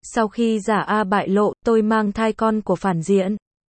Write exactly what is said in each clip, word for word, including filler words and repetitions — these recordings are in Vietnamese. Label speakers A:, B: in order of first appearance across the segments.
A: Sau khi giả A bại lộ, tôi mang thai con của phản diện.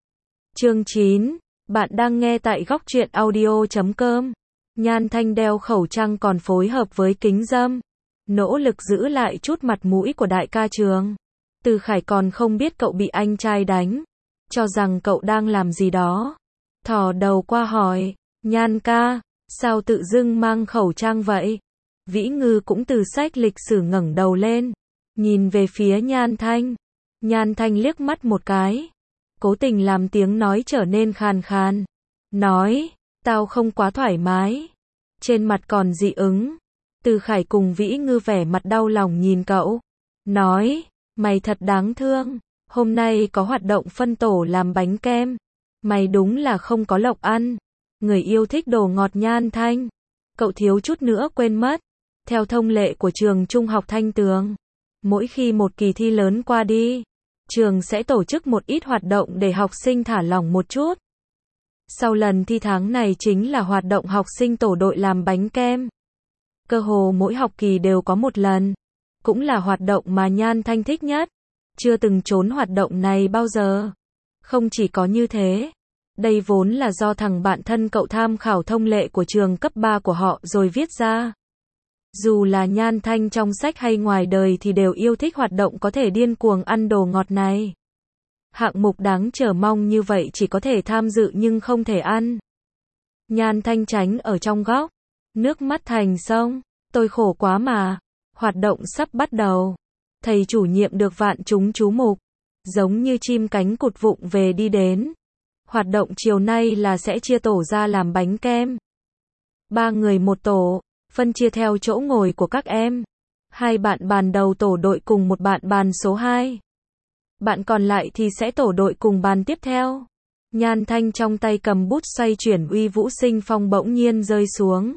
A: Chương chín. Bạn đang nghe tại góc truyện audio chấm com. Nhan Thanh đeo khẩu trang còn phối hợp với kính râm. Nỗ lực giữ lại chút mặt mũi của đại ca trường. Từ Khải còn không biết cậu bị anh trai đánh. Cho rằng cậu đang làm gì đó. Thò đầu qua hỏi. Nhan ca, sao tự dưng mang khẩu trang vậy? Vĩ Ngư cũng từ sách lịch sử ngẩng đầu lên. Nhìn về phía Nhan Thanh. Nhan Thanh liếc mắt một cái. Cố tình làm tiếng nói trở nên khàn khàn. Nói, tao không quá thoải mái. Trên mặt còn dị ứng. Từ Khải cùng Vĩ Ngư vẻ mặt đau lòng nhìn cậu. Nói, mày thật đáng thương. Hôm nay có hoạt động phân tổ làm bánh kem. Mày đúng là không có lộc ăn. Người yêu thích đồ ngọt Nhan Thanh. Cậu thiếu chút nữa quên mất. Theo thông lệ của trường trung học Thanh Tường. Mỗi khi một kỳ thi lớn qua đi, trường sẽ tổ chức một ít hoạt động để học sinh thả lỏng một chút. Sau lần thi tháng này chính là hoạt động học sinh tổ đội làm bánh kem. Cơ hồ mỗi học kỳ đều có một lần. Cũng là hoạt động mà Nhan Thanh thích nhất. Chưa từng trốn hoạt động này bao giờ. Không chỉ có như thế. Đây vốn là do thằng bạn thân cậu tham khảo thông lệ của trường cấp ba của họ rồi viết ra. Dù là Nhan Thanh trong sách hay ngoài đời thì đều yêu thích hoạt động có thể điên cuồng ăn đồ ngọt này. Hạng mục đáng chờ mong như vậy chỉ có thể tham dự nhưng không thể ăn. Nhan Thanh tránh ở trong góc. Nước mắt thành sông. Tôi khổ quá mà. Hoạt động sắp bắt đầu. Thầy chủ nhiệm được vạn chúng chú mục. Giống như chim cánh cụt vụng về đi đến. Hoạt động chiều nay là sẽ chia tổ ra làm bánh kem. Ba người một tổ. Phân chia theo chỗ ngồi của các em. Hai bạn bàn đầu tổ đội cùng một bạn bàn số hai. Bạn còn lại thì sẽ tổ đội cùng bàn tiếp theo. Nhan Thanh trong tay cầm bút xoay chuyển uy vũ sinh phong bỗng nhiên rơi xuống.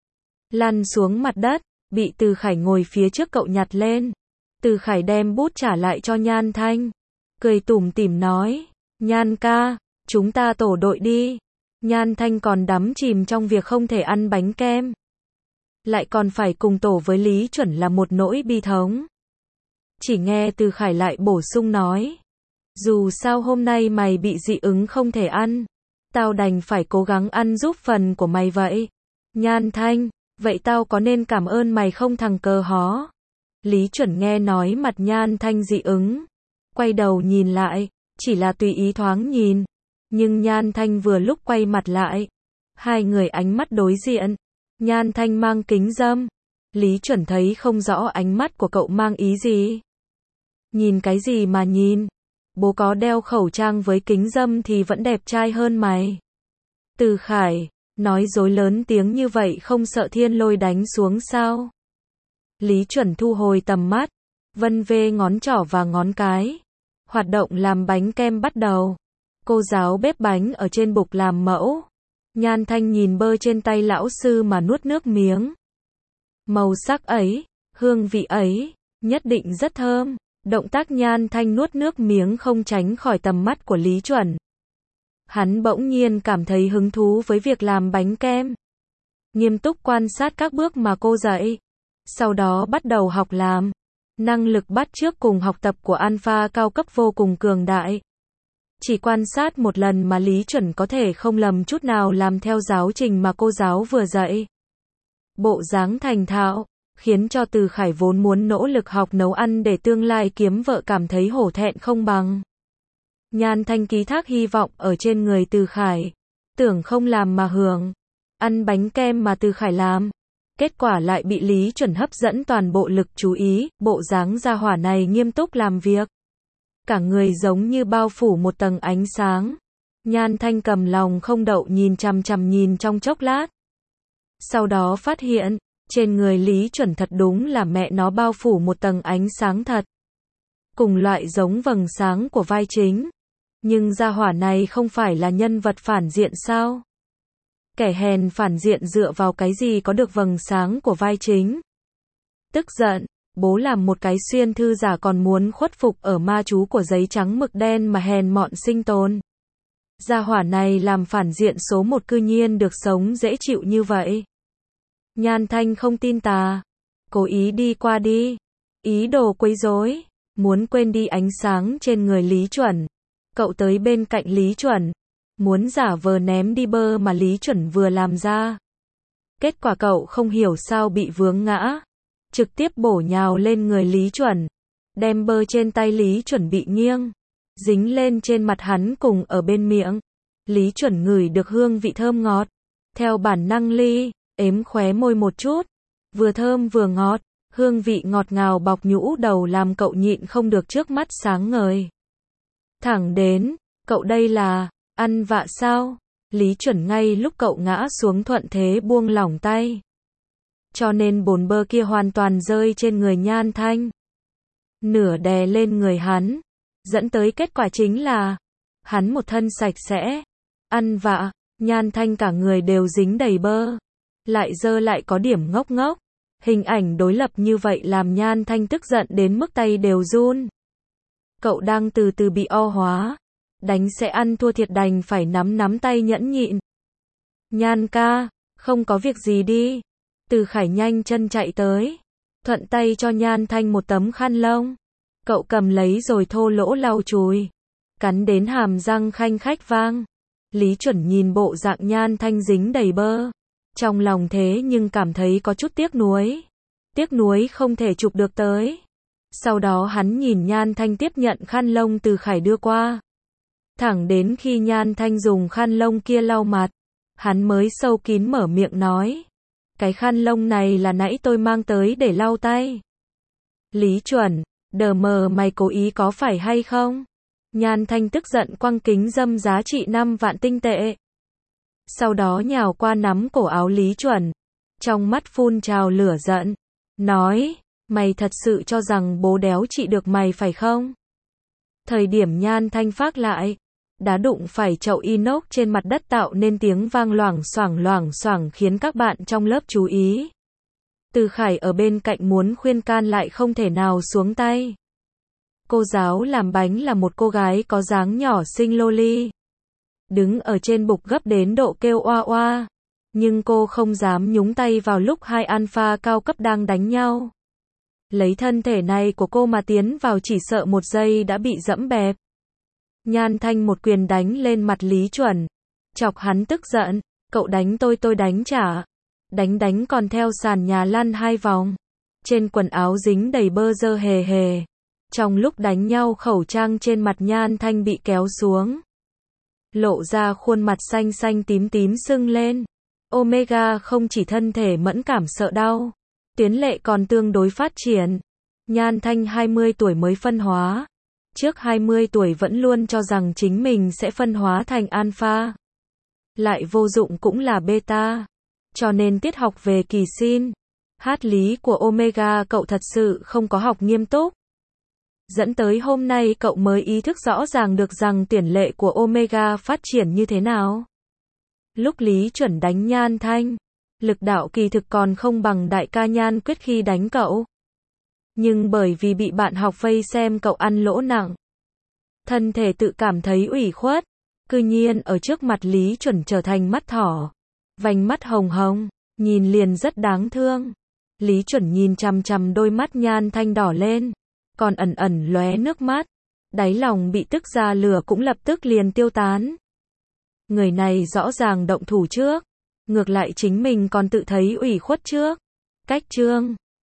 A: Lăn xuống mặt đất, bị Từ Khải ngồi phía trước cậu nhặt lên. Từ Khải đem bút trả lại cho Nhan Thanh. Cười tủm tỉm nói, Nhan ca, chúng ta tổ đội đi. Nhan Thanh còn đắm chìm trong việc không thể ăn bánh kem. Lại còn phải cùng tổ với Lý Chuẩn là một nỗi bi thống. Chỉ nghe Từ Khải lại bổ sung nói. Dù sao hôm nay mày bị dị ứng không thể ăn. Tao đành phải cố gắng ăn giúp phần của mày vậy. Nhan Thanh, vậy tao có nên cảm ơn mày không thằng cờ hó? Lý Chuẩn nghe nói mặt Nhan Thanh dị ứng. Quay đầu nhìn lại, chỉ là tùy ý thoáng nhìn. Nhưng Nhan Thanh vừa lúc quay mặt lại. Hai người ánh mắt đối diện. Nhan Thanh mang kính râm. Lý Chuẩn thấy không rõ ánh mắt của cậu mang ý gì. Nhìn cái gì mà nhìn? Bố có đeo khẩu trang với kính râm thì vẫn đẹp trai hơn mày. Từ Khải, nói dối lớn tiếng như vậy không sợ thiên lôi đánh xuống sao? Lý Chuẩn thu hồi tầm mắt. Vân vê ngón trỏ và ngón cái. Hoạt động làm bánh kem bắt đầu. Cô giáo bếp bánh ở trên bục làm mẫu. Nhan Thanh nhìn bơ trên tay lão sư mà nuốt nước miếng. Màu sắc ấy, hương vị ấy, nhất định rất thơm. Động tác Nhan Thanh nuốt nước miếng không tránh khỏi tầm mắt của Lý Chuẩn. Hắn bỗng nhiên cảm thấy hứng thú với việc làm bánh kem. Nghiêm túc quan sát các bước mà cô dạy. Sau đó bắt đầu học làm. Năng lực bắt chước cùng học tập của Alpha cao cấp vô cùng cường đại. Chỉ quan sát một lần mà Lý Chuẩn có thể không lầm chút nào làm theo giáo trình mà cô giáo vừa dạy. Bộ dáng thành thạo, khiến cho Từ Khải vốn muốn nỗ lực học nấu ăn để tương lai kiếm vợ cảm thấy hổ thẹn không bằng. Nhan Thanh ký thác hy vọng ở trên người Từ Khải. Tưởng không làm mà hưởng. Ăn bánh kem mà Từ Khải làm. Kết quả lại bị Lý Chuẩn hấp dẫn toàn bộ lực chú ý, bộ dáng gia hỏa này nghiêm túc làm việc. Cả người giống như bao phủ một tầng ánh sáng. Nhan Thanh cầm lòng không đậu nhìn chằm chằm nhìn trong chốc lát. Sau đó phát hiện, trên người Lý Chuẩn thật đúng là mẹ nó bao phủ một tầng ánh sáng thật. Cùng loại giống vầng sáng của vai chính. Nhưng gia hỏa này không phải là nhân vật phản diện sao? Kẻ hèn phản diện dựa vào cái gì có được vầng sáng của vai chính? Tức giận, bố làm một cái xuyên thư giả còn muốn khuất phục ở ma chú của giấy trắng mực đen mà hèn mọn sinh tồn. Gia hỏa này làm phản diện số một cư nhiên được sống dễ chịu như vậy. Nhan Thanh không tin tà. Cố ý đi qua đi. Ý đồ quấy rối. muốn quên đi ánh sáng trên người Lý Chuẩn. Cậu tới bên cạnh Lý Chuẩn, muốn giả vờ ném đi bơ mà Lý Chuẩn vừa làm ra. Kết quả cậu không hiểu sao bị vướng ngã, trực tiếp bổ nhào lên người Lý Chuẩn, đem bơ trên tay Lý Chuẩn bị nghiêng, dính lên trên mặt hắn cùng ở bên miệng. Lý Chuẩn ngửi được hương vị thơm ngọt, theo bản năng ly, ếm khóe môi một chút, vừa thơm vừa ngọt, hương vị ngọt ngào bọc nhũ đầu làm cậu nhịn không được trước mắt sáng ngời. Thẳng đến, cậu đây là, ăn vạ sao? Lý Chuẩn ngay lúc cậu ngã xuống thuận thế buông lỏng tay. Cho nên bồn bơ kia hoàn toàn rơi trên người Nhan Thanh. Nửa đè lên người hắn, dẫn tới kết quả chính là, hắn một thân sạch sẽ, ăn vạ, Nhan Thanh cả người đều dính đầy bơ, lại dơ lại có điểm ngốc ngốc. Hình ảnh đối lập như vậy làm Nhan Thanh tức giận đến mức tay đều run. Cậu đang từ từ bị o hóa, đánh sẽ ăn thua thiệt đành phải nắm nắm tay nhẫn nhịn. Nhan ca, không có việc gì đi. Từ Khải nhanh chân chạy tới, thuận tay cho Nhan Thanh một tấm khăn lông. Cậu cầm lấy rồi thô lỗ lau chùi, cắn đến hàm răng khanh khách vang. Lý Chuẩn nhìn bộ dạng Nhan Thanh dính đầy bơ, trong lòng thế nhưng cảm thấy có chút tiếc nuối. Tiếc nuối không thể chụp được tới. Sau đó hắn nhìn Nhan Thanh tiếp nhận khăn lông từ Khải đưa qua. Thẳng đến khi Nhan Thanh dùng khăn lông kia lau mặt, hắn mới sâu kín mở miệng nói. Cái khăn lông này là nãy tôi mang tới để lau tay. Lý Chuẩn, đờ mờ mày cố ý có phải hay không? Nhan Thanh tức giận quăng kính dâm giá trị năm vạn tinh tệ. Sau đó nhào qua nắm cổ áo Lý Chuẩn, trong mắt phun trào lửa giận, nói, mày thật sự cho rằng bố đéo trị được mày phải không? Thời điểm Nhan Thanh phát lại, đá đụng phải chậu inox trên mặt đất tạo nên tiếng vang loảng xoảng loảng xoảng khiến các bạn trong lớp chú ý. Từ Khải ở bên cạnh muốn khuyên can lại không thể nào xuống tay. Cô giáo làm bánh là một cô gái có dáng nhỏ xinh loli, đứng ở trên bục gấp đến độ kêu oa oa, nhưng cô không dám nhúng tay vào lúc hai alpha cao cấp đang đánh nhau. Lấy thân thể này của cô mà tiến vào chỉ sợ một giây đã bị dẫm bẹp. Nhan Thanh một quyền đánh lên mặt Lý Chuẩn, chọc hắn tức giận, cậu đánh tôi tôi đánh trả. Đánh đánh còn theo sàn nhà lăn hai vòng, trên quần áo dính đầy bơ dơ hề hề. Trong lúc đánh nhau khẩu trang trên mặt Nhan Thanh bị kéo xuống, lộ ra khuôn mặt xanh xanh tím tím sưng lên. Omega không chỉ thân thể mẫn cảm sợ đau, tuyến lệ còn tương đối phát triển. Nhan Thanh hai mươi tuổi mới phân hóa, trước hai mươi tuổi vẫn luôn cho rằng chính mình sẽ phân hóa thành alpha, lại vô dụng cũng là beta. Cho nên tiết học về kỳ sin, hát lý của Omega cậu thật sự không có học nghiêm túc. Dẫn tới hôm nay cậu mới ý thức rõ ràng được rằng tiền lệ của Omega phát triển như thế nào. Lúc Lý Chuẩn đánh Nhan Thanh, lực đạo kỳ thực còn không bằng đại ca Nhan Quyết khi đánh cậu. Nhưng bởi vì bị bạn học vây xem cậu ăn lỗ nặng, thân thể tự cảm thấy ủy khuất, cư nhiên ở trước mặt Lý Chuẩn trở thành mắt thỏ, vành mắt hồng hồng, nhìn liền rất đáng thương. Lý Chuẩn nhìn chằm chằm đôi mắt Nhan Thanh đỏ lên, còn ẩn ẩn lóe nước mắt, đáy lòng bị tức ra lửa cũng lập tức liền tiêu tán. Người này rõ ràng động thủ trước, ngược lại chính mình còn tự thấy ủy khuất trước. Cách chương